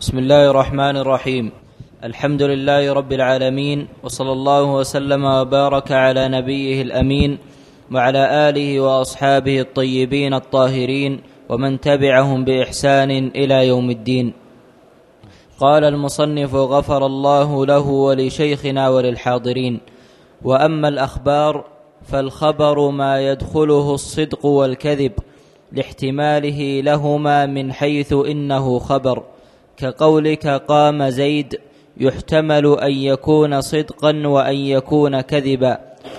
بسم الله الرحمن الرحيم. الحمد لله رب العالمين، وصلى الله وسلم وبارك على نبيه الأمين وعلى آله وأصحابه الطيبين الطاهرين ومن تبعهم بإحسان إلى يوم الدين. قال المصنف غفر الله له ولشيخنا وللحاضرين: وأما الأخبار فالخبر ما يدخله الصدق والكذب لاحتماله لهما من حيث إنه خبر، كقولك قام زيد، يحتمل أن يكون صدقا وأن يكون كذبا.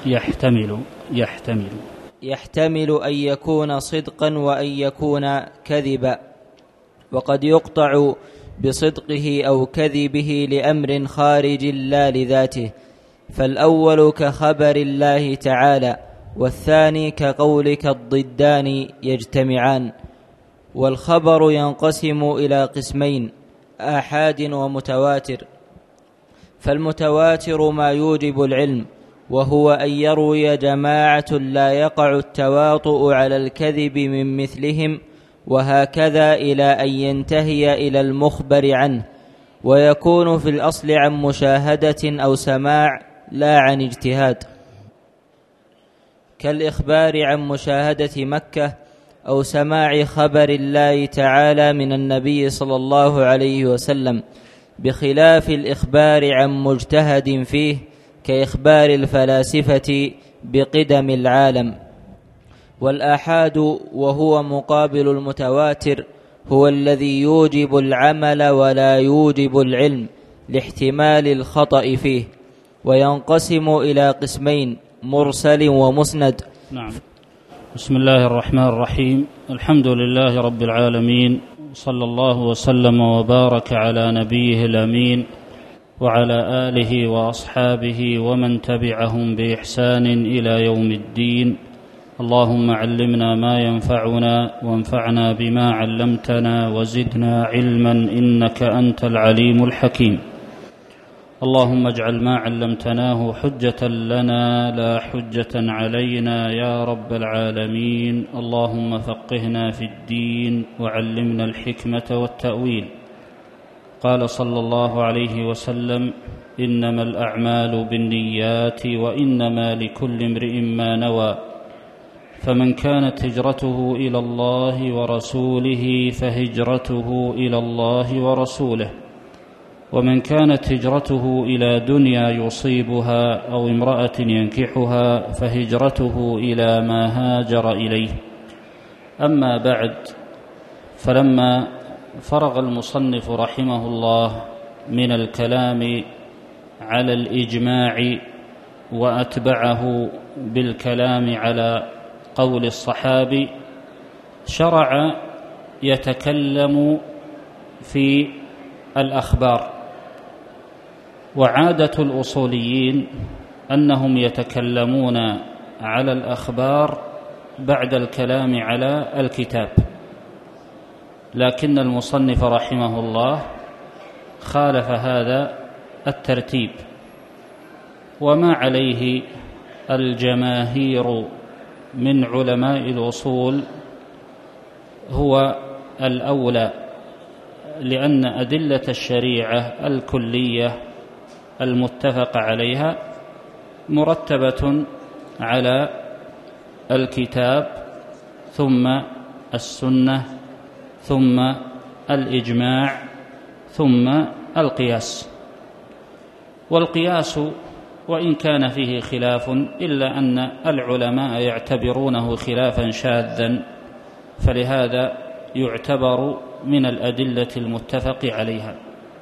يحتمل أن يكون صدقا وأن يكون كذبا، وقد يقطع بصدقه أو كذبه لأمر خارج لا لذاته، فالأول كخبر الله تعالى، والثاني كقولك الضدان يجتمعان. والخبر ينقسم إلى قسمين: آحاد ومتواتر. فالمتواتر ما يوجب العلم، وهو أن يروي جماعة لا يقع التواطؤ على الكذب من مثلهم، وهكذا إلى أن ينتهي إلى المخبر عنه، ويكون في الأصل عن مشاهدة أو سماع لا عن اجتهاد، كالإخبار عن مشاهدة مكة أو سماع خبر الله تعالى من النبي صلى الله عليه وسلم، بخلاف الإخبار عن مجتهد فيه، كإخبار الفلاسفة بقدم العالم. والآحاد وهو مقابل المتواتر هو الذي يوجب العمل ولا يوجب العلم لاحتمال الخطأ فيه، وينقسم إلى قسمين: مرسل ومسند. نعم. بسم الله الرحمن الرحيم. الحمد لله رب العالمين، صلى الله وسلم وبارك على نبيه الأمين وعلى آله وأصحابه ومن تبعهم بإحسان إلى يوم الدين. اللهم علمنا ما ينفعنا وانفعنا بما علمتنا وزدنا علما إنك أنت العليم الحكيم. اللهم اجعل ما علمتناه حجة لنا لا حجة علينا يا رب العالمين. اللهم فقهنا في الدين وعلمنا الحكمة والتأويل. قال صلى الله عليه وسلم: إنما الأعمال بالنيات وإنما لكل امرئ ما نوى، فمن كانت هجرته إلى الله ورسوله فهجرته إلى الله ورسوله، ومن كانت هجرته إلى دنيا يصيبها أو امرأة ينكحها فهجرته إلى ما هاجر إليه. أما بعد، فلما فرغ المصنف رحمه الله من الكلام على الإجماع وأتبعه بالكلام على قول الصحابي، شرع يتكلم في الأخبار. وعادة الأصوليين أنهم يتكلمون على الأخبار بعد الكلام على الكتاب، لكن المصنف رحمه الله خالف هذا الترتيب، وما عليه الجماهير من علماء الأصول هو الأولى، لأن أدلة الشريعة الكلية المتفق عليها مرتبة على الكتاب ثم السنة ثم الإجماع ثم القياس. والقياس وإن كان فيه خلاف إلا أن العلماء يعتبرونه خلافا شاذا، فلهذا يعتبر من الأدلة المتفق عليها.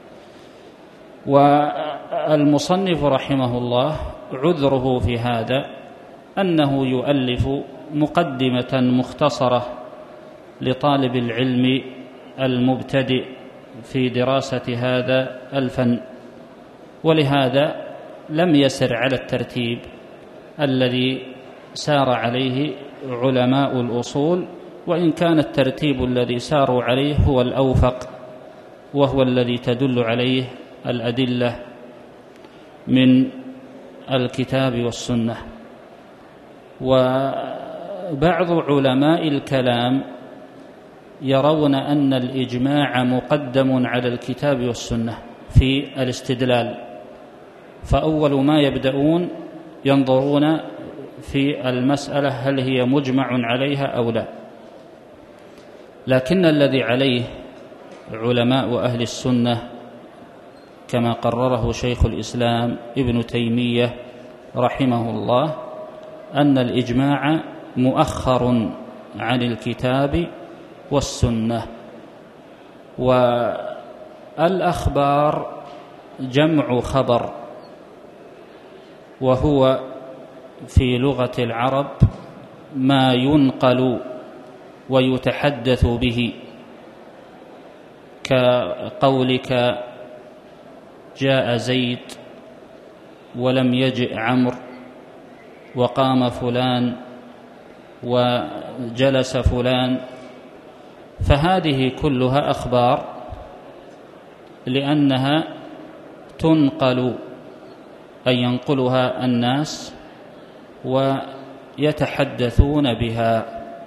والمصنف رحمه الله عذره في هذا أنه يؤلف مقدمة مختصرة لطالب العلم المبتدئ في دراسة هذا الفن، ولهذا لم يسر على الترتيب الذي سار عليه علماء الأصول، وإن كان الترتيب الذي ساروا عليه هو الأوفق، وهو الذي تدل عليه الأدلة من الكتاب والسنة. وبعض علماء الكلام يرون أن الإجماع مقدم على الكتاب والسنة في الاستدلال، فأول ما يبدأون ينظرون في المسألة هل هي مجمع عليها أو لا. لكن الذي عليه علماء أهل السنة كما قرره شيخ الإسلام ابن تيمية رحمه الله أن الإجماع مؤخر عن الكتاب والسنة. والأخبار جمع خبر، وهو في لغة العرب ما ينقل ويتحدث به، كقولك جاء زيد ولم يجئ عمرو، وقام فلان وجلس فلان، فهذه كلها أخبار لأنها تنقل أي ينقلها الناس ويتحدثون بها.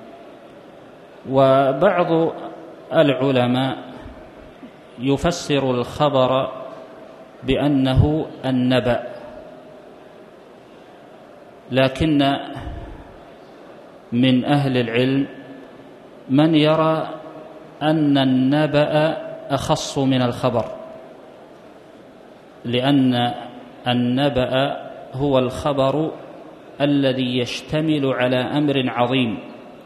وبعض العلماء يفسر الخبر بأنه النبأ، لكن من أهل العلم من يرى أن النبأ أخص من الخبر، لأن النبأ هو الخبر الذي يشتمل على أمر عظيم،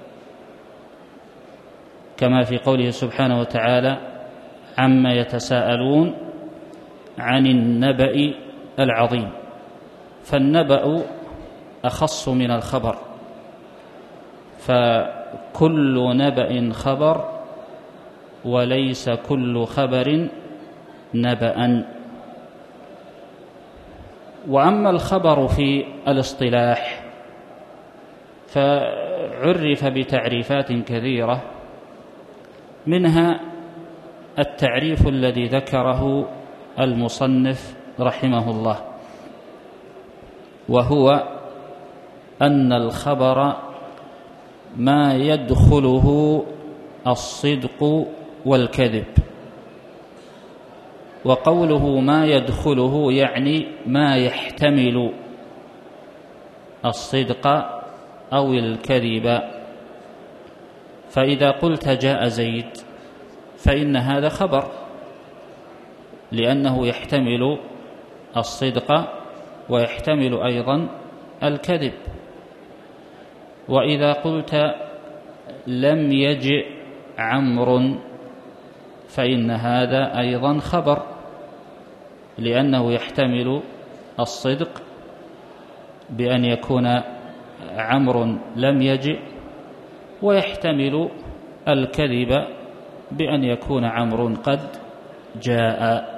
كما في قوله سبحانه وتعالى عما يتساءلون عن النبأ العظيم، فالنبأ أخص من الخبر، فكل نبأ خبر وليس كل خبر نبأ. وأما الخبر في الاصطلاح فعرف بتعريفات كثيرة، منها التعريف الذي ذكره المصنف رحمه الله، وهو أن الخبر ما يدخله الصدق والكذب. وقوله ما يدخله يعني ما يحتمل الصدق أو الكذب. فإذا قلت جاء زيد فإن هذا خبر، لأنه يحتمل الصدق ويحتمل أيضا الكذب. وإذا قلت لم يجئ عمرو فإن هذا أيضا خبر، لأنه يحتمل الصدق بأن يكون عمرو لم يجئ، ويحتمل الكذب بأن يكون عمرو قد جاء.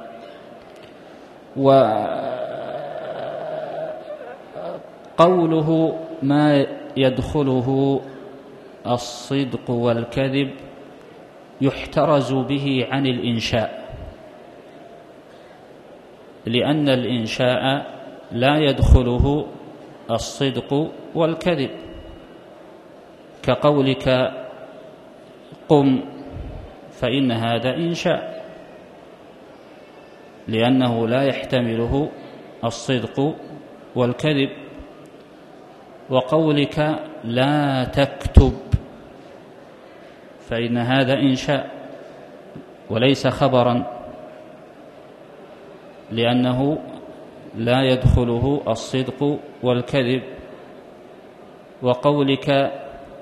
وقوله ما يدخله الصدق والكذب يحترز به عن الإنشاء، لأن الإنشاء لا يدخله الصدق والكذب، كقولك قم فإن هذا إنشاء، لأنه لا يحتمله الصدق والكذب. وقولك لا تكتب فإن هذا إنشاء وليس خبرا، لأنه لا يدخله الصدق والكذب. وقولك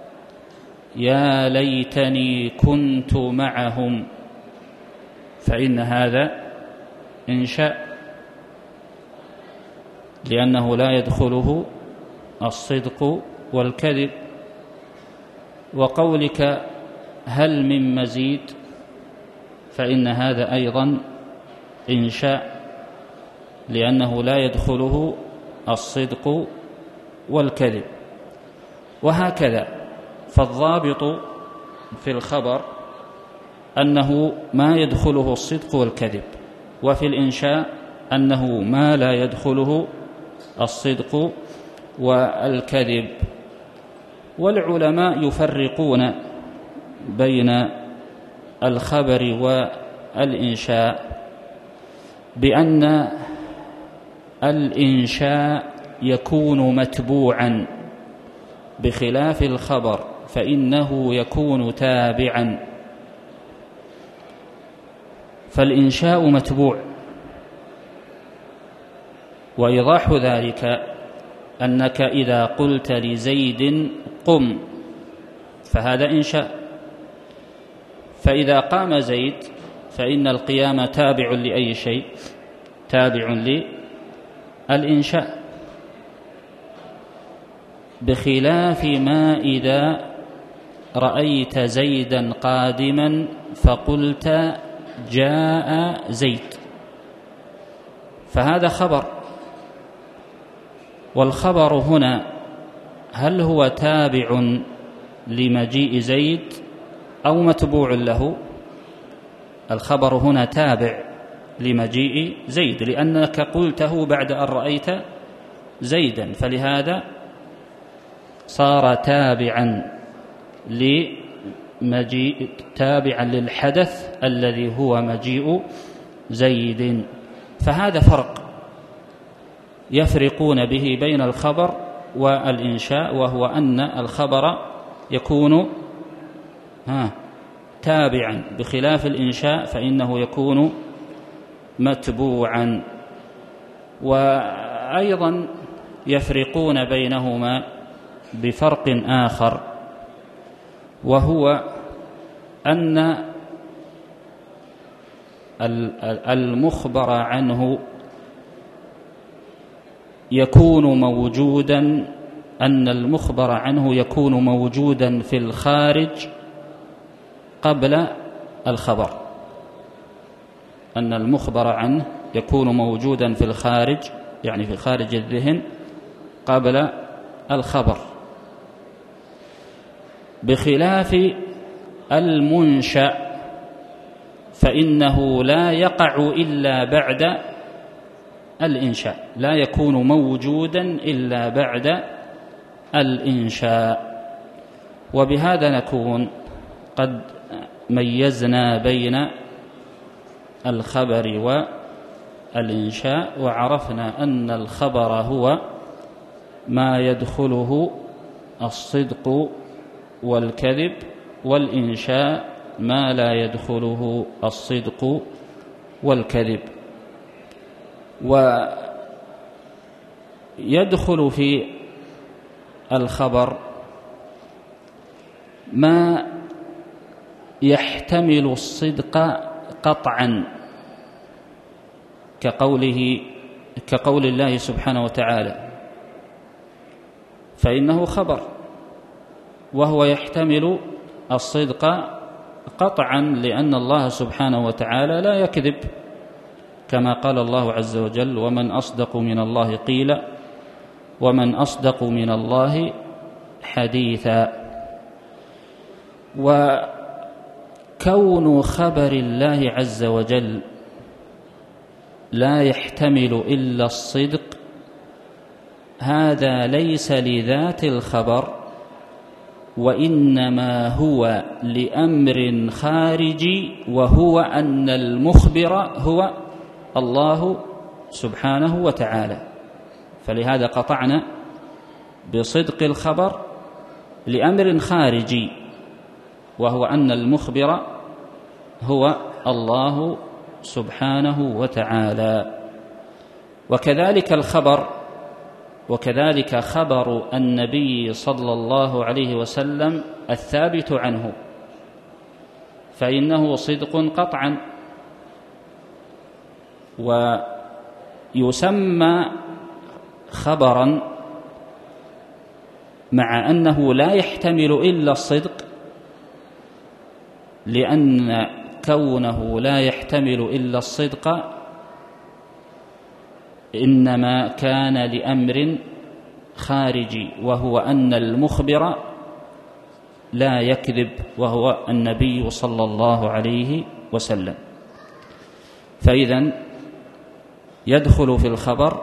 يا ليتني كنت معهم فإن هذا إنشاء، لأنه لا يدخله الصدق والكذب. وقولك هل من مزيد فإن هذا أيضا إنشاء، لأنه لا يدخله الصدق والكذب. وهكذا، فالضابط في الخبر أنه ما يدخله الصدق والكذب، وفي الإنشاء أنه ما لا يدخله الصدق والكذب. والعلماء يفرقون بين الخبر والإنشاء بأن الإنشاء يكون متبوعا بخلاف الخبر فإنه يكون تابعا. فالإنشاء متبوع، وإيضاح ذلك أنك إذا قلت لزيد قم فهذا إنشاء، فإذا قام زيد فإن القيام تابع لأي شيء؟ تابع للإنشاء، بخلاف ما إذا رأيت زيدا قادما فقلت جاء زيد فهذا خبر، والخبر هنا هل هو تابع لمجيء زيد أو متبوع له؟ الخبر هنا تابع لمجيء زيد لأنك قلته بعد أن رأيت زيدا، فلهذا صار تابعا للحدث الذي هو مجيء زيد. فهذا فرق يفرقون به بين الخبر والإنشاء، وهو أن الخبر يكون تابعا بخلاف الإنشاء فإنه يكون متبوعا. وأيضا يفرقون بينهما بفرق آخر، وهو أن المخبر عنه يكون موجودا في الخارج قبل الخبر، أن المخبر عنه يكون موجودا في الخارج، يعني في خارج الذهن قبل الخبر، بخلاف المنشأ فإنه لا يقع إلا بعد الإنشاء، لا يكون موجودا إلا بعد الإنشاء. وبهذا نكون قد ميزنا بين الخبر والإنشاء، وعرفنا أن الخبر هو ما يدخله الصدق والكذب، والإنشاء ما لا يدخله الصدق والكذب. ويدخل في الخبر ما يحتمل الصدق قطعا كقول الله سبحانه وتعالى، فإنه خبر وهو يحتمل الصدق قطعا، لأن الله سبحانه وتعالى لا يكذب، كما قال الله عز وجل: ومن أصدق من الله قيلا ومن أصدق من الله حديثا. وكون خبر الله عز وجل لا يحتمل إلا الصدق هذا ليس لذات الخبر، وإنما هو لأمر خارجي، وهو أن المخبر هو الله سبحانه وتعالى. فلهذا قطعنا بصدق الخبر لأمر خارجي، وهو أن المخبر هو الله سبحانه وتعالى. وكذلك خبر النبي صلى الله عليه وسلم الثابت عنه، فإنه صدق قطعا، ويسمى خبرا مع أنه لا يحتمل إلا الصدق، لأن كونه لا يحتمل إلا الصدق إنما كان لأمر خارجي، وهو أن المخبر لا يكذب، وهو النبي صلى الله عليه وسلم. فإذن يدخل في الخبر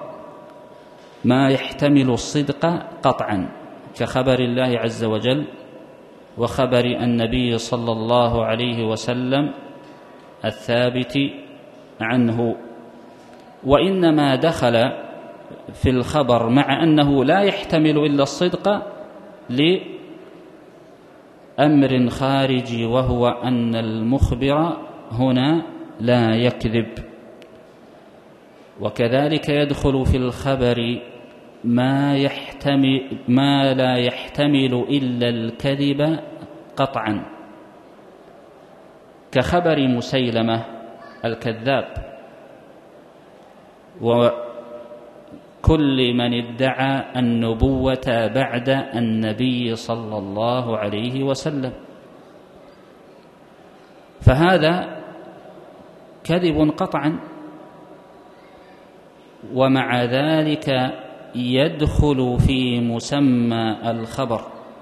ما يحتمل الصدق قطعا كخبر الله عز وجل وخبر النبي صلى الله عليه وسلم الثابت عنه. وإنما دخل في الخبر مع أنه لا يحتمل إلا الصدق لأمر خارجي، وهو أن المخبر هنا لا يكذب. وكذلك يدخل في الخبر ما لا يحتمل إلا الكذب قطعا، كخبر مسيلمة الكذاب وكل من ادعى النبوة بعد النبي صلى الله عليه وسلم، فهذا كذب قطعا، ومع ذلك يدخل في مسمى الخبر.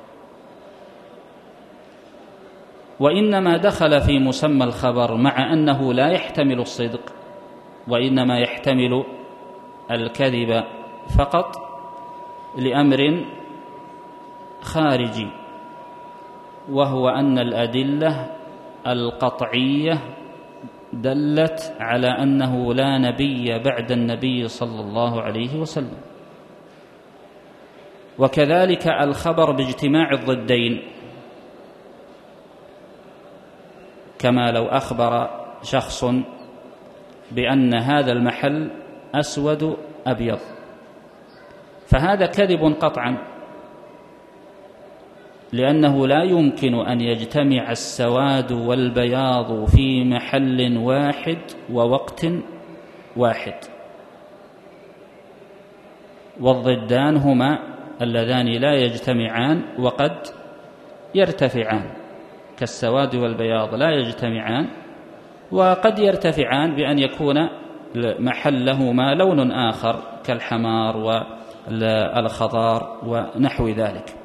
وإنما دخل في مسمى الخبر مع أنه لا يحتمل الصدق، وإنما يحتمل الكذب فقط، لأمر خارجي، وهو أن الأدلة القطعية دلت على أنه لا نبي بعد النبي صلى الله عليه وسلم. وكذلك الخبر باجتماع الضدين، كما لو أخبر شخص بأن هذا المحل أسود أبيض، فهذا كذب قطعا، لأنه لا يمكن أن يجتمع السواد والبياض في محل واحد ووقت واحد، والضدان هما اللذان لا يجتمعان وقد يرتفعان، كالسواد والبياض لا يجتمعان وقد يرتفعان بأن يكون محلهما لون آخر كالحمار والخضار ونحو ذلك.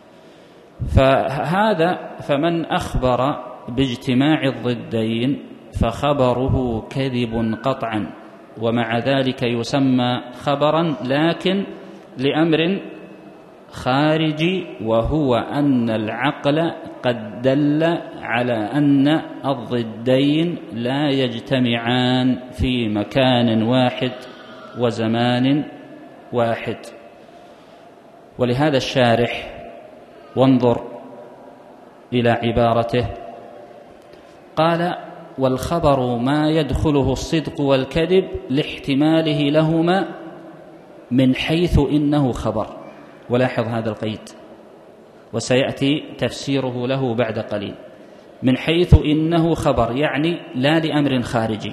فمن أخبر باجتماع الضدين فخبره كذب قطعا، ومع ذلك يسمى خبرا، لكن لأمر خارجي، وهو أن العقل قد دل على أن الضدين لا يجتمعان في مكان واحد وزمان واحد. ولهذا الشارح، وانظر إلى عبارته، قال: والخبر ما يدخله الصدق والكذب لاحتماله لهما من حيث إنه خبر. ولاحظ هذا القيد، وسيأتي تفسيره له بعد قليل. من حيث إنه خبر، يعني لا لأمر خارجي،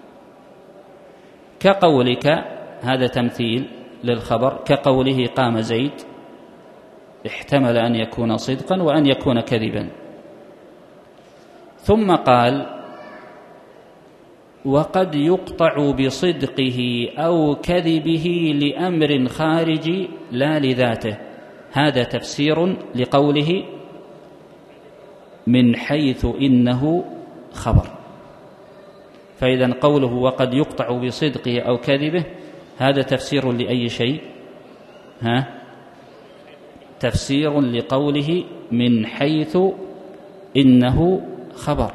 كقولك، هذا تمثيل للخبر، كقوله قام زيد، احتمل أن يكون صدقا وأن يكون كذبا. ثم قال: وقد يقطع بصدقه أو كذبه لأمر خارجي لا لذاته. هذا تفسير لقوله من حيث إنه خبر. فإذا قوله وقد يقطع بصدقه أو كذبه، هذا تفسير لأي شيء؟ تفسير لقوله من حيث إنه خبر.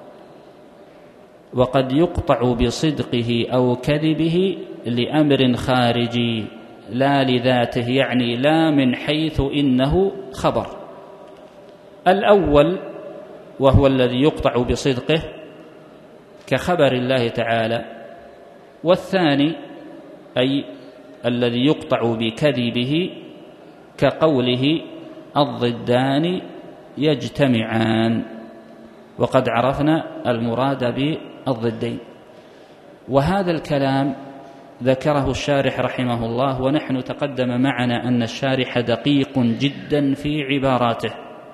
وقد يقطع بصدقه أو كذبه لأمر خارجي لا لذاته، يعني لا من حيث إنه خبر. الأول وهو الذي يقطع بصدقه كخبر الله تعالى، والثاني أي الذي يقطع بكذبه كقوله الضدان يجتمعان، وقد عرفنا المراد بالضدين. وهذا الكلام ذكره الشارح رحمه الله، ونحن تقدم معنا أن الشارح دقيق جدا في عباراته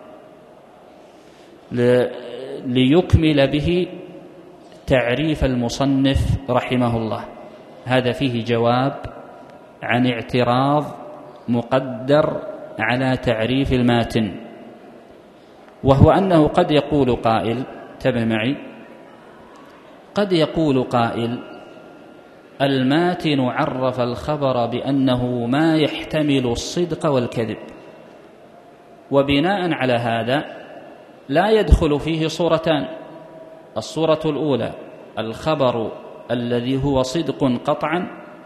ليكمل به تعريف المصنف رحمه الله. هذا فيه جواب عن اعتراض مقدر على تعريف الماتن، وهو أنه قد يقول قائل، تبع معي، قد يقول قائل: الماتن عرف الخبر بأنه ما يحتمل الصدق والكذب، وبناء على هذا لا يدخل فيه صورتان: الصورة الأولى الخبر الذي هو صدق قطعا،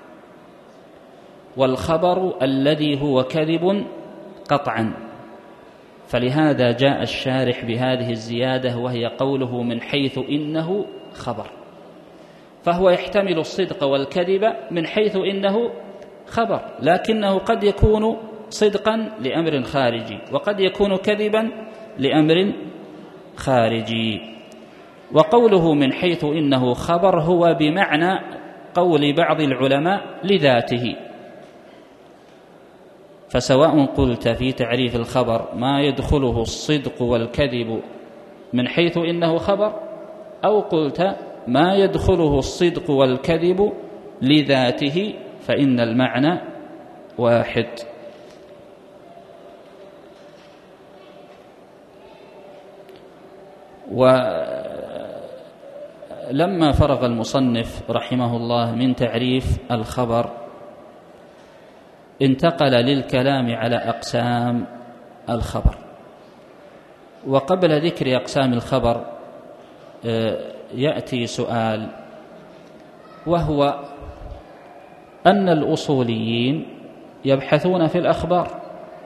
والخبر الذي هو كذب قطعا. فلهذا جاء الشارح بهذه الزيادة، وهي قوله من حيث إنه خبر، فهو يحتمل الصدق والكذب من حيث إنه خبر، لكنه قد يكون صدقا لأمر خارجي وقد يكون كذبا لأمر خارجي. وقوله من حيث إنه خبر هو بمعنى قول بعض العلماء لذاته، فسواء قلت في تعريف الخبر ما يدخله الصدق والكذب من حيث إنه خبر، أو قلت ما يدخله الصدق والكذب لذاته، فإن المعنى واحد. ولما فرغ المصنف رحمه الله من تعريف الخبر انتقل للكلام على أقسام الخبر. وقبل ذكر أقسام الخبر يأتي سؤال، وهو أن الأصوليين يبحثون في الأخبار،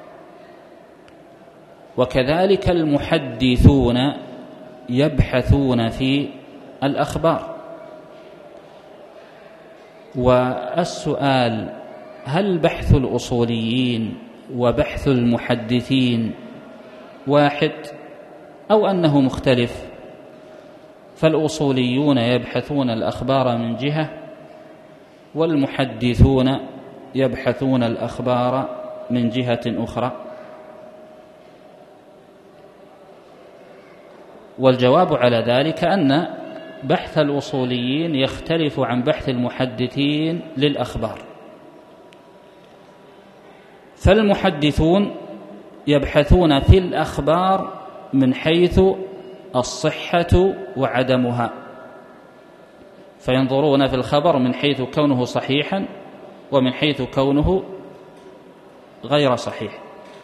وكذلك المحدثون يبحثون في الأخبار. والسؤال: هل بحث الأصوليين وبحث المحدثين واحد أو أنه مختلف؟ فالأصوليون يبحثون الأخبار من جهة، والمحدثون يبحثون الأخبار من جهة أخرى. والجواب على ذلك أن بحث الأصوليين يختلف عن بحث المحدثين للأخبار. فالمحدثون يبحثون في الأخبار من حيث الصحة وعدمها، فينظرون في الخبر من حيث كونه صحيحا ومن حيث كونه غير صحيح.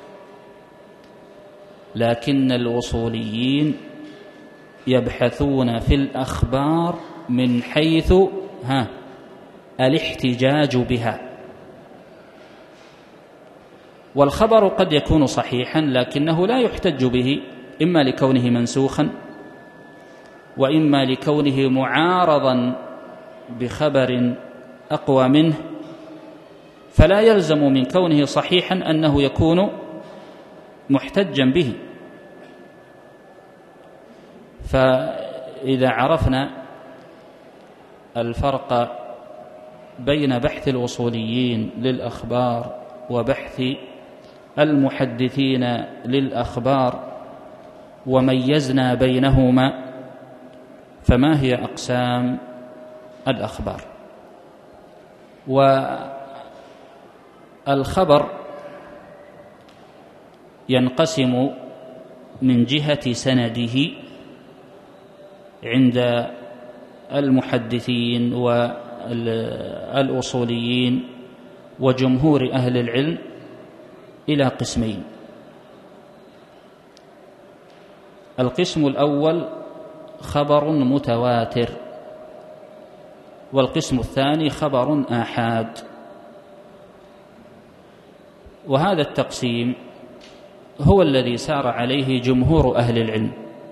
لكن الأصوليين يبحثون في الأخبار من حيث الاحتجاج بها. والخبر قد يكون صحيحا لكنه لا يحتج به، إما لكونه منسوخا، وإما لكونه معارضا بخبر أقوى منه، فلا يلزم من كونه صحيحا أنه يكون محتجا به. فإذا عرفنا الفرق بين بحث الأصوليين للأخبار وبحث المحدثين للأخبار وميزنا بينهما، فما هي أقسام الأخبار؟ والخبر ينقسم من جهة سنده عند المحدثين والأصوليين وجمهور أهل العلم إلى قسمين. القسم الأول خبر متواتر، والقسم الثاني خبر آحاد. وهذا التقسيم هو الذي سار عليه جمهور أهل العلم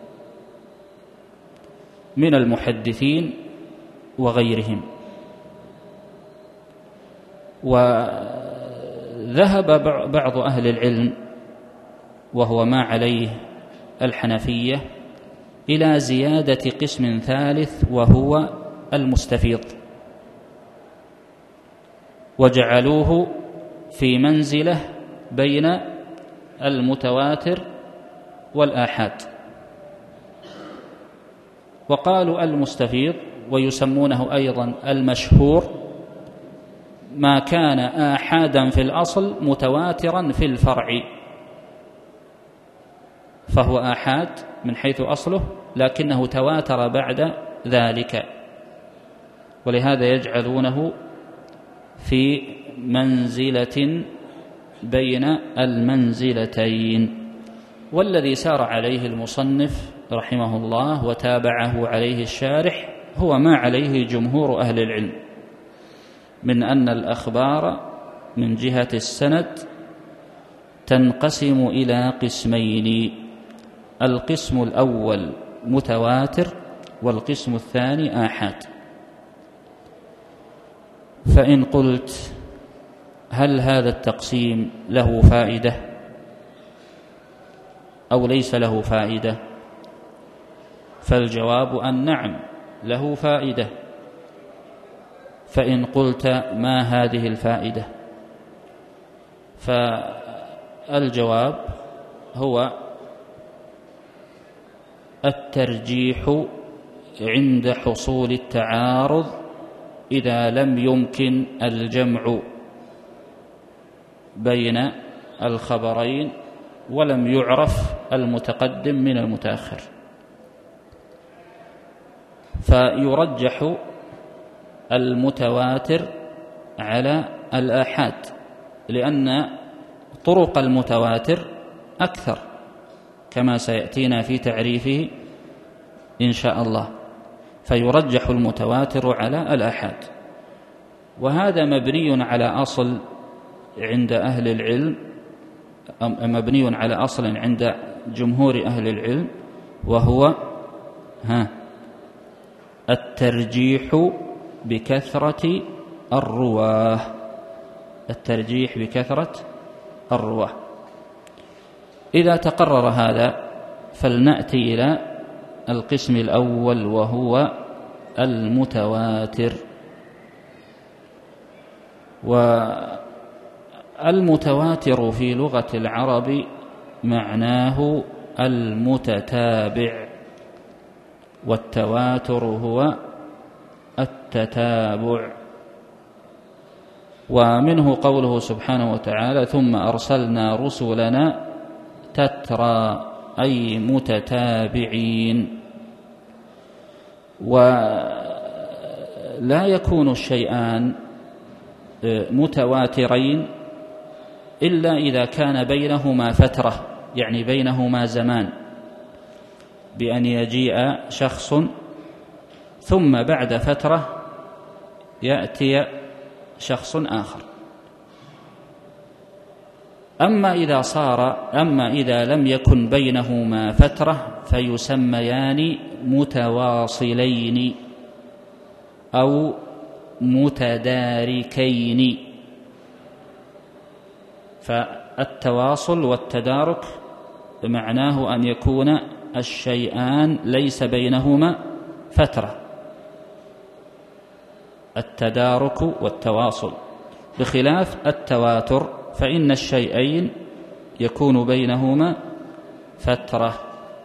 من المحدثين وغيرهم. وذهب بعض أهل العلم، وهو ما عليه الحنفية، إلى زيادة قسم ثالث وهو المستفيض، وجعلوه في منزلة بين المتواتر والآحاد. وقالوا المستفيض، ويسمونه أيضا المشهور، ما كان آحادا في الأصل متواترا في الفرع، فهو آحاد من حيث أصله لكنه تواتر بعد ذلك، ولهذا يجعلونه في منزلة بين المنزلتين. والذي سار عليه المصنف رحمه الله وتابعه عليه الشارح هو ما عليه جمهور أهل العلم من أن الأخبار من جهة السند تنقسم إلى قسمين: القسم الأول متواتر، والقسم الثاني آحاد. فإن قلت هل هذا التقسيم له فائدة أو ليس له فائدة؟ فالجواب أن نعم له فائدة. فإن قلت ما هذه الفائدة؟ فالجواب هو الترجيح عند حصول التعارض إذا لم يمكن الجمع بين الخبرين ولم يعرف المتقدم من المتأخر، فيرجح المتواتر على الآحاد لأن طرق المتواتر أكثر كما سيأتينا في تعريفه إن شاء الله، فيرجح المتواتر على الآحاد. وهذا مبني على أصل عند أهل العلم، مبني على أصل عند جمهور أهل العلم، وهو الترجيح بكثرة الرواه. الترجيح بكثرة الرواه. إذا تقرر هذا فلنأتي إلى القسم الأول وهو المتواتر. والمتواتر في لغة العرب معناه المتتابع، والتواتر هو التتابع. ومنه قوله سبحانه وتعالى: ثم أرسلنا رسلنا تترى، أي متتابعين. ولا يكون الشيئان متواترين إلا إذا كان بينهما فترة، يعني بينهما زمان، بأن يجيء شخص ثم بعد فترة يأتي شخص آخر. أما إذا لم يكن بينهما فترة فيسميان متواصلين أو متداركين. فالتواصل والتدارك معناه أن يكون الشيئان ليس بينهما فترة، التدارك والتواصل، بخلاف التواتر فإن الشيئين يكون بينهما فترة.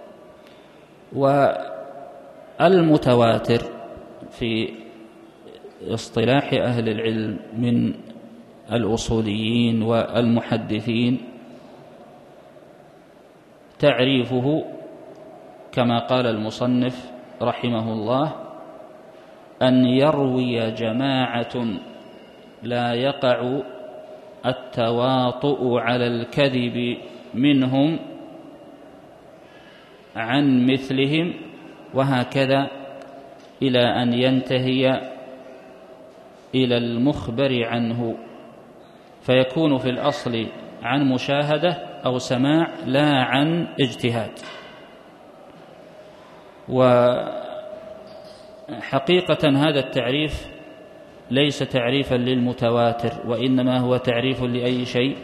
والمتواتر في اصطلاح أهل العلم من الأصوليين والمحدثين تعريفه كما قال المصنف رحمه الله: أن يروي جماعة لا يقع التواطؤ على الكذب منهم عن مثلهم، وهكذا إلى أن ينتهي إلى المخبر عنه، فيكون في الأصل عن مشاهدة أو سماع لا عن اجتهاد. وحقيقة هذا التعريف ليس تعريفا للمتواتر، وإنما هو تعريف لأي شيء؟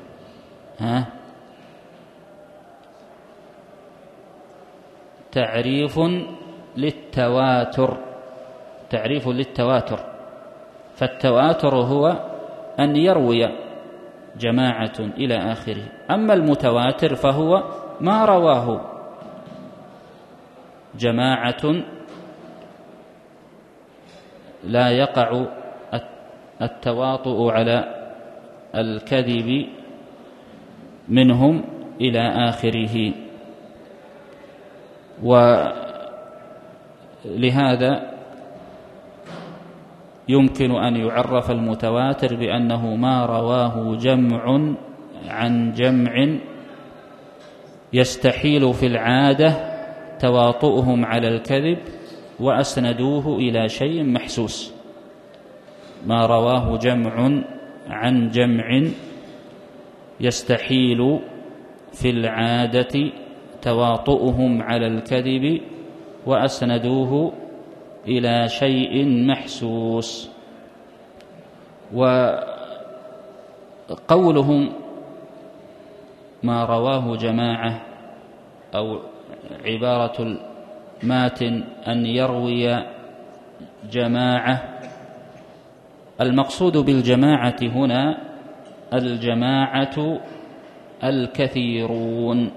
تعريف للتواتر. تعريف للتواتر. فالتواتر هو أن يروي جماعة إلى آخره. أما المتواتر فهو ما رواه جماعة لا يقع التواطؤ على الكذب منهم إلى آخره. ولهذا يمكن أن يعرف المتواتر بأنه ما رواه جمع عن جمع يستحيل في العادة تواطؤهم على الكذب وأسندوه إلى شيء محسوس. ما رواه جمع عن جمع يستحيل في العادة تواطؤهم على الكذب وأسندوه إلى شيء محسوس. وقولهم ما رواه جماعة أو عبارة الماتن أن يروي جماعة، المقصود بالجماعة هنا الجماعة الكثيرون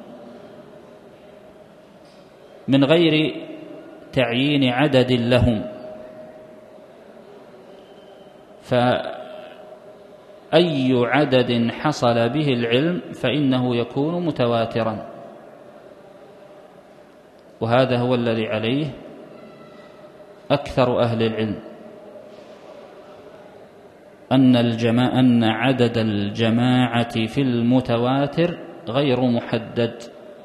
من غير تعيين عدد لهم، فأي عدد حصل به العلم فإنه يكون متواترا، وهذا هو الذي عليه أكثر أهل العلم، أن عدد الجماعة في المتواتر غير محدد،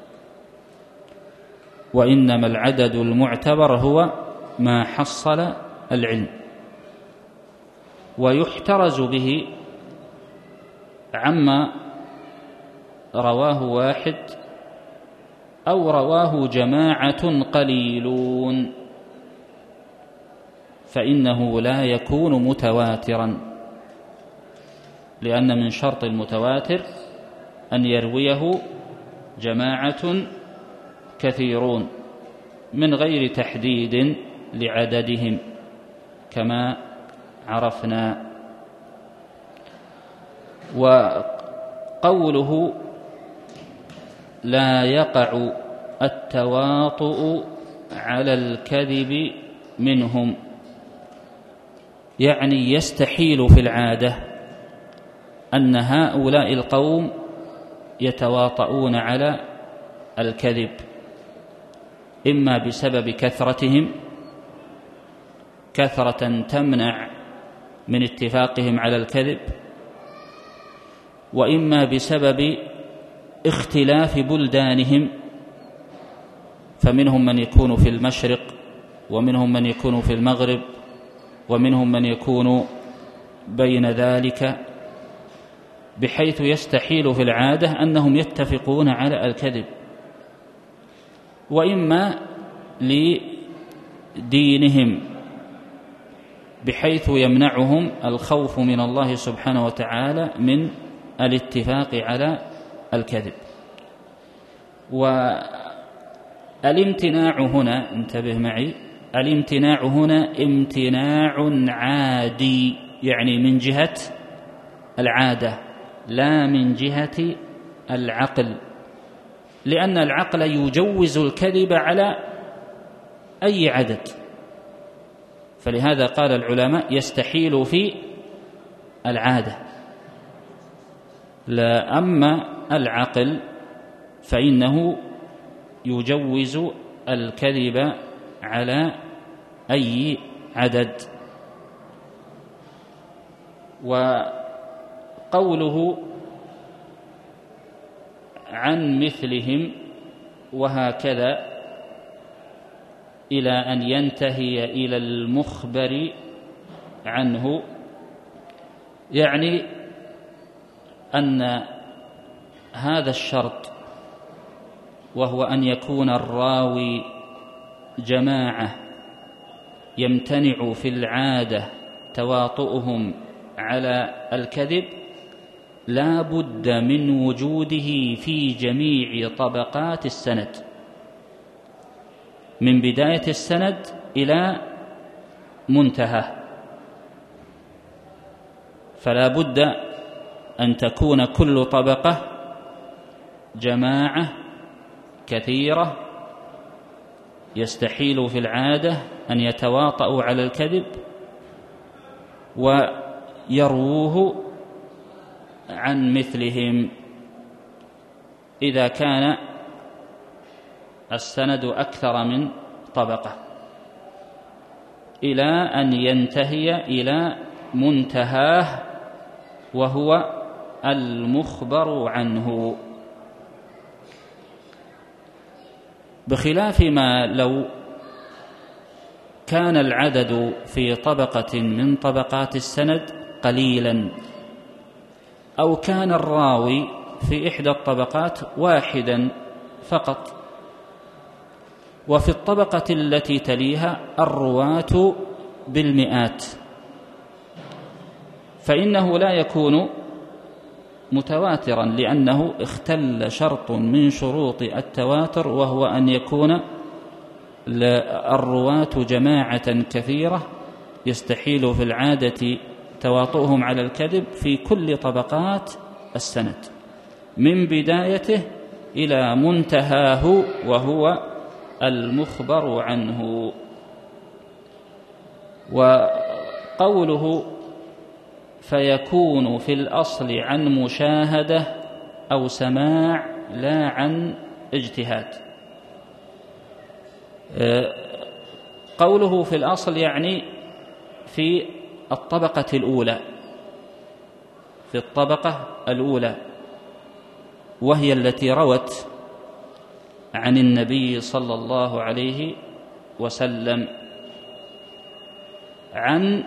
وإنما العدد المعتبر هو ما حصل العلم، ويحترز به عما رواه واحد أو رواه جماعة قليلون، فإنه لا يكون متواترا، لأن من شرط المتواتر أن يرويه جماعة كثيرون من غير تحديد لعددهم كما عرفنا. وقوله لا يقع التواطؤ على الكذب منهم، يعني يستحيل في العادة أن هؤلاء القوم يتواطؤون على الكذب، إما بسبب كثرتهم، كثرة تمنع من اتفاقهم على الكذب، وإما بسبب اختلاف بلدانهم، فمنهم من يكون في المشرق ومنهم من يكون في المغرب ومنهم من يكون بين ذلك، بحيث يستحيل في العادة أنهم يتفقون على الكذب، وإما لدينهم بحيث يمنعهم الخوف من الله سبحانه وتعالى من الاتفاق على الكذب. والامتناع هنا، انتبه معي، الامتناع هنا امتناع عادي، يعني من جهة العادة لا من جهة العقل، لأن العقل يجوز الكذب على أي عدد، فلهذا قال العلماء يستحيل في العادة. لا، أما العقل فإنه يجوز الكذب على أي عدد. وقوله عن مثلهم وهكذا إلى أن ينتهي إلى المخبر عنه، يعني أن هذا الشرط، وهو أن يكون الراوي جماعة يمتنع في العادة تواطؤهم على الكذب، لا بد من وجوده في جميع طبقات السند، من بداية السند إلى منتهى، فلا بد أن تكون كل طبقة جماعة كثيرة يستحيل في العادة أن يتواطؤوا على الكذب ويرووه عن مثلهم، إذا كان السند أكثر من طبقة، إلى أن ينتهي إلى منتهاه وهو المخبر عنه. بخلاف ما لو كان العدد في طبقة من طبقات السند قليلا، أو كان الراوي في إحدى الطبقات واحدا فقط، وفي الطبقة التي تليها الرواة بالمئات، فإنه لا يكون متواترا، لأنه اختل شرط من شروط التواتر، وهو أن يكون الرواة جماعة كثيرة يستحيل في العادة تواطؤهم على الكذب في كل طبقات السند من بدايته إلى منتهاه، وهو المخبر عنه. وقوله فيكون في الأصل عن مشاهدة أو سماع لا عن اجتهاد، قوله في الأصل يعني في الطبقة الأولى، في الطبقة الأولى، وهي التي روت عن النبي صلى الله عليه وسلم عن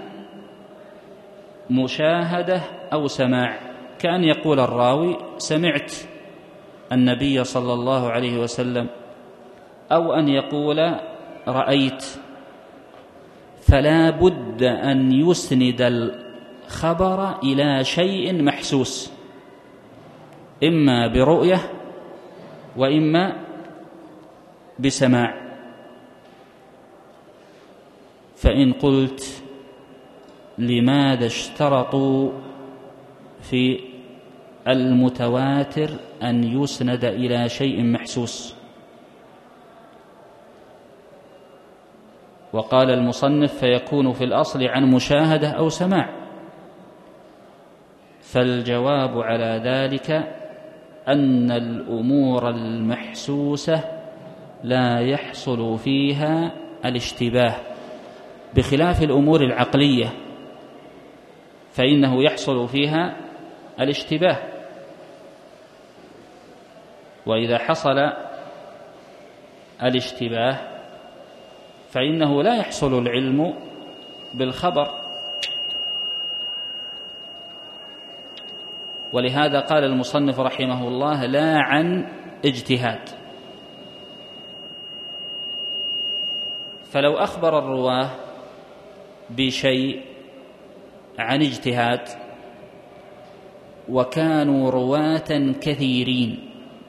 مشاهدة أو سماع، كأن يقول الراوي سمعت النبي صلى الله عليه وسلم، أو أن يقول رأيت، فلا بد أن يسند الخبر إلى شيء محسوس، إما برؤية وإما بسماع. فإن قلت لماذا اشترطوا في المتواتر أن يسند إلى شيء محسوس؟ وقال المصنف فيكون في الأصل عن مشاهدة أو سماع، فالجواب على ذلك أن الأمور المحسوسة لا يحصل فيها الاشتباه، بخلاف الأمور العقلية فإنه يحصل فيها الاشتباه. وإذا حصل الاشتباه فإنه لا يحصل العلم بالخبر. ولهذا قال المصنف رحمه الله لا عن اجتهاد. فلو أخبر الرواه بشيء عن اجتهاد وكانوا رواة كثيرين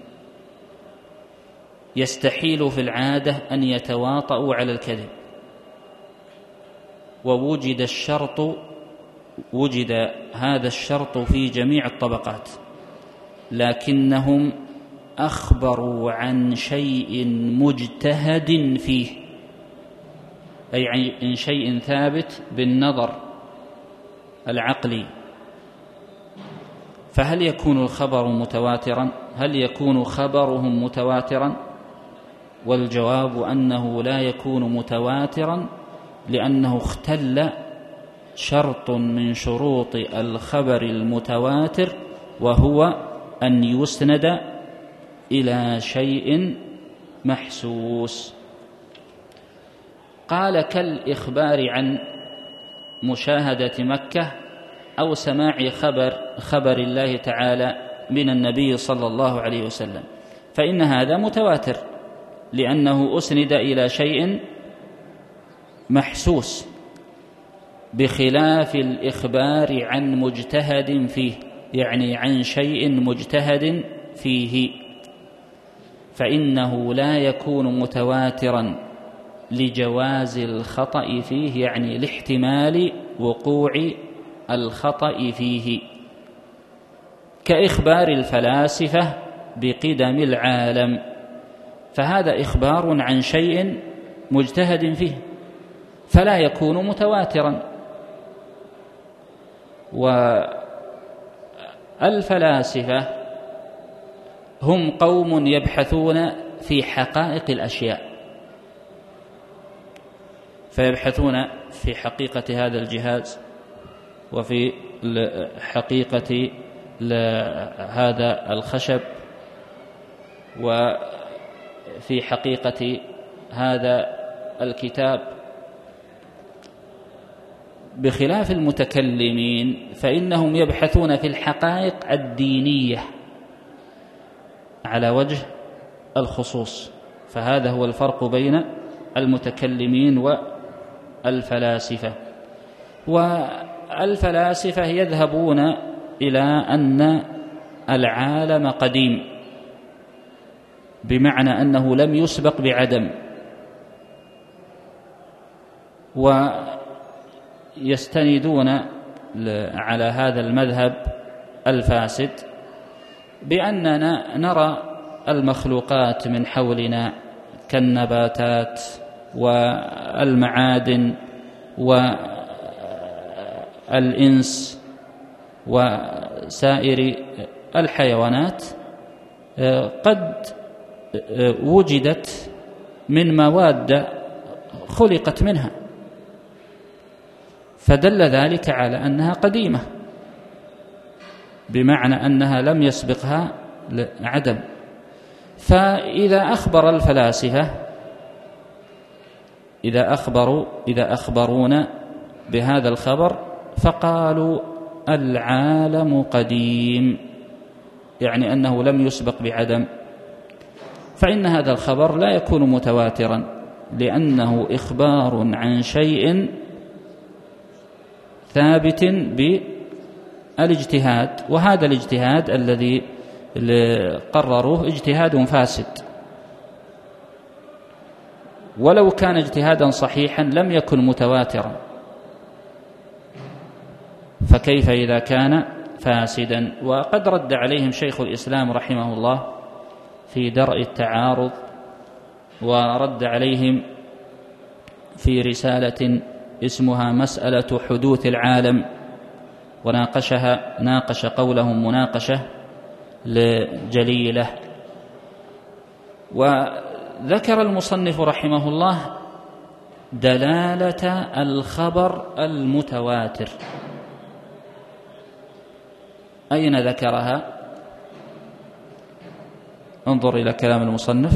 يستحيل في العادة أن يتواطؤوا على الكذب، ووجد هذا الشرط في جميع الطبقات، لكنهم أخبروا عن شيء مجتهد فيه، أي عن شيء ثابت بالنظر العقلي. فهل يكون الخبر متواترا؟ هل يكون خبرهم متواترا؟ والجواب أنه لا يكون متواترا، لأنه اختل شرط من شروط الخبر المتواتر، وهو أن يسند إلى شيء محسوس. قال كالإخبار عن مشاهدة مكة أو سماع خبر الله تعالى من النبي صلى الله عليه وسلم، فإن هذا متواتر لأنه أسند إلى شيء محسوس، بخلاف الإخبار عن مجتهد فيه، يعني عن شيء مجتهد فيه، فإنه لا يكون متواترا لجواز الخطأ فيه، يعني لاحتمال وقوع الخطأ فيه، كإخبار الفلاسفة بقدم العالم، فهذا إخبار عن شيء مجتهد فيه فلا يكون متواترا. والفلاسفة هم قوم يبحثون في حقائق الأشياء، فيبحثون في حقيقة هذا الجهاز وفي حقيقة هذا الخشب في حقيقة هذا الكتاب، بخلاف المتكلمين فإنهم يبحثون في الحقائق الدينية على وجه الخصوص. فهذا هو الفرق بين المتكلمين والفلاسفة. والفلاسفة يذهبون إلى أن العالم قديم، بمعنى أنه لم يسبق بعدم، ويستندون على هذا المذهب الفاسد بأننا نرى المخلوقات من حولنا كالنباتات والمعادن والإنس وسائر الحيوانات قد وجدت من مواد خلقت منها، فدل ذلك على أنها قديمة، بمعنى أنها لم يسبقها عدم. فإذا أخبر الفلاسفة إذا أخبرونا بهذا الخبر فقالوا العالم قديم، يعني أنه لم يسبق بعدم، فإن هذا الخبر لا يكون متواترا، لأنه إخبار عن شيء ثابت بالاجتهاد، وهذا الاجتهاد الذي قرروه اجتهاد فاسد، ولو كان اجتهادا صحيحا لم يكن متواترا، فكيف إذا كان فاسدا؟ وقد رد عليهم شيخ الإسلام رحمه الله في درء التعارض، ورد عليهم في رسالة اسمها مسألة حدوث العالم، ناقش قولهم مناقشة جليلة. وذكر المصنف رحمه الله دلالة الخبر المتواتر. أين ذكرها؟ انظر إلى كلام المصنف.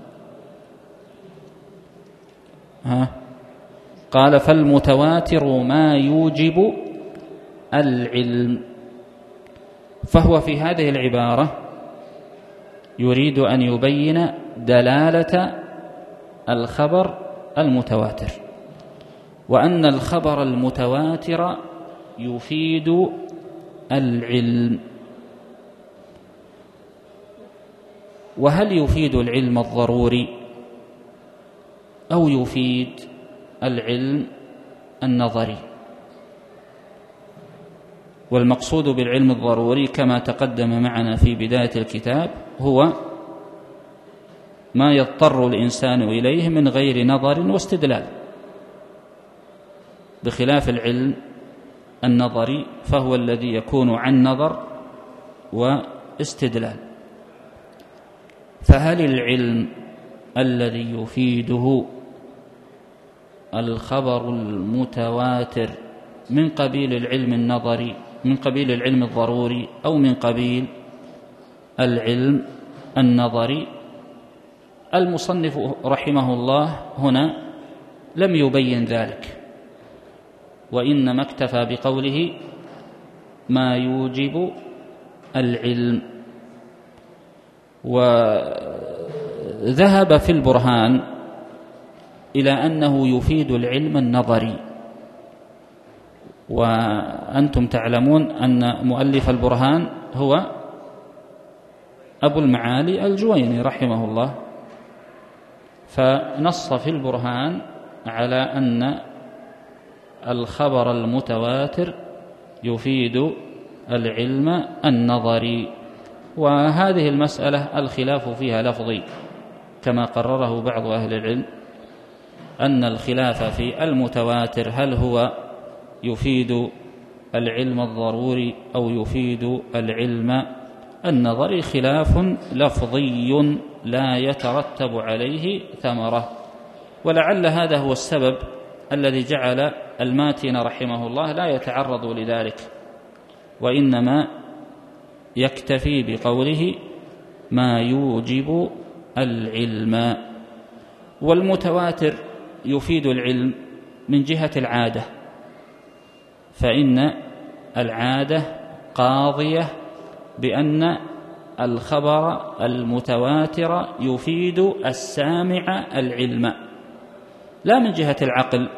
قال فالمتواتر ما يوجب العلم. فهو في هذه العبارة يريد أن يبين دلالة الخبر المتواتر، وأن الخبر المتواتر يفيد العلم. وهل يفيد العلم الضروري أو يفيد العلم النظري؟ والمقصود بالعلم الضروري كما تقدم معنا في بداية الكتاب هو ما يضطر الإنسان إليه من غير نظر واستدلال، بخلاف العلم النظري فهو الذي يكون عن نظر واستدلال. فهل العلم الذي يفيده الخبر المتواتر من قبيل العلم النظري، من قبيل العلم الضروري، أو من قبيل العلم النظري؟ المصنف رحمه الله هنا لم يبين ذلك، وإنما اكتفى بقوله ما يوجب العلم. وذهب في البرهان إلى أنه يفيد العلم النظري، وأنتم تعلمون أن مؤلف البرهان هو أبو المعالي الجويني رحمه الله، فنص في البرهان على أن الخبر المتواتر يفيد العلم النظري. وهذه المسألة الخلاف فيها لفظي كما قرره بعض أهل العلم، أن الخلاف في المتواتر هل هو يفيد العلم الضروري أو يفيد العلم النظري خلاف لفظي لا يترتب عليه ثمرة. ولعل هذا هو السبب الذي جعل الماتن رحمه الله لا يتعرض لذلك، وإنما يكتفي بقوله ما يوجب العلم. والمتواتر يفيد العلم من جهة العادة، فإن العادة قاضية بأن الخبر المتواتر يفيد السامع العلم، لا من جهة العقل،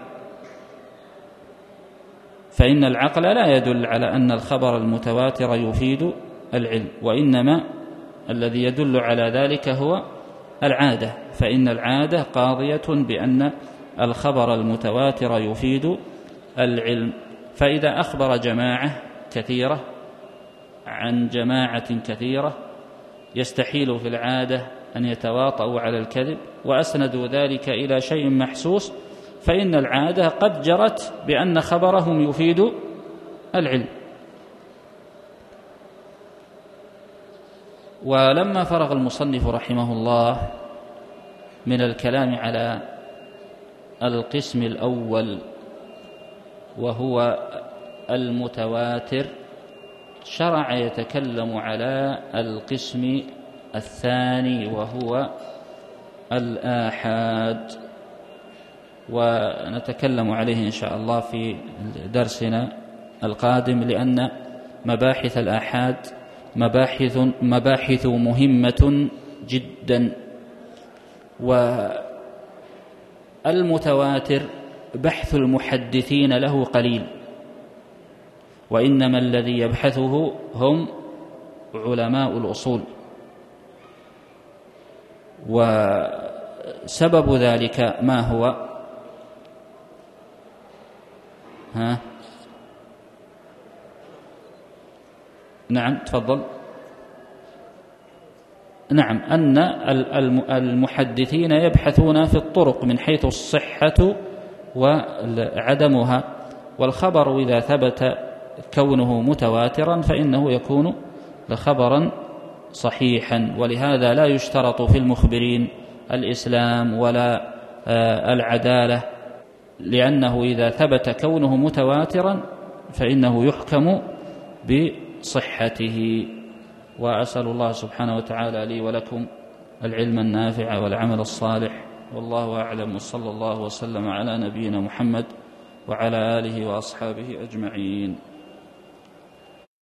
فإن العقل لا يدل على أن الخبر المتواتر يفيد العلم، وإنما الذي يدل على ذلك هو العادة، فإن العادة قاضية بأن الخبر المتواتر يفيد العلم. فإذا أخبر جماعة كثيرة عن جماعة كثيرة يستحيل في العادة أن يتواطؤوا على الكذب وأسندوا ذلك إلى شيء محسوس، فإن العادة قد جرت بأن خبرهم يفيد العلم. ولما فرغ المصنف رحمه الله من الكلام على القسم الأول وهو المتواتر، شرع يتكلم على القسم الثاني وهو الآحاد، ونتكلم عليه إن شاء الله في درسنا القادم، لأن مباحث الآحاد مباحث مهمة جدا. والمتواتر بحث المحدثين له قليل، وإنما الذي يبحثه هم علماء الأصول، وسبب ذلك ما هو؟ نعم تفضل. نعم، أن المحدثين يبحثون في الطرق من حيث الصحة وعدمها، والخبر إذا ثبت كونه متواترا فإنه يكون خبرا صحيحا. ولهذا لا يشترط في المخبرين الإسلام ولا العدالة، لأنه إذا ثبت كونه متواترا فإنه يحكم بصحته. وأسأل الله سبحانه وتعالى لي ولكم العلم النافع والعمل الصالح، والله أعلم، وصلى الله وسلم على نبينا محمد وعلى آله وأصحابه أجمعين.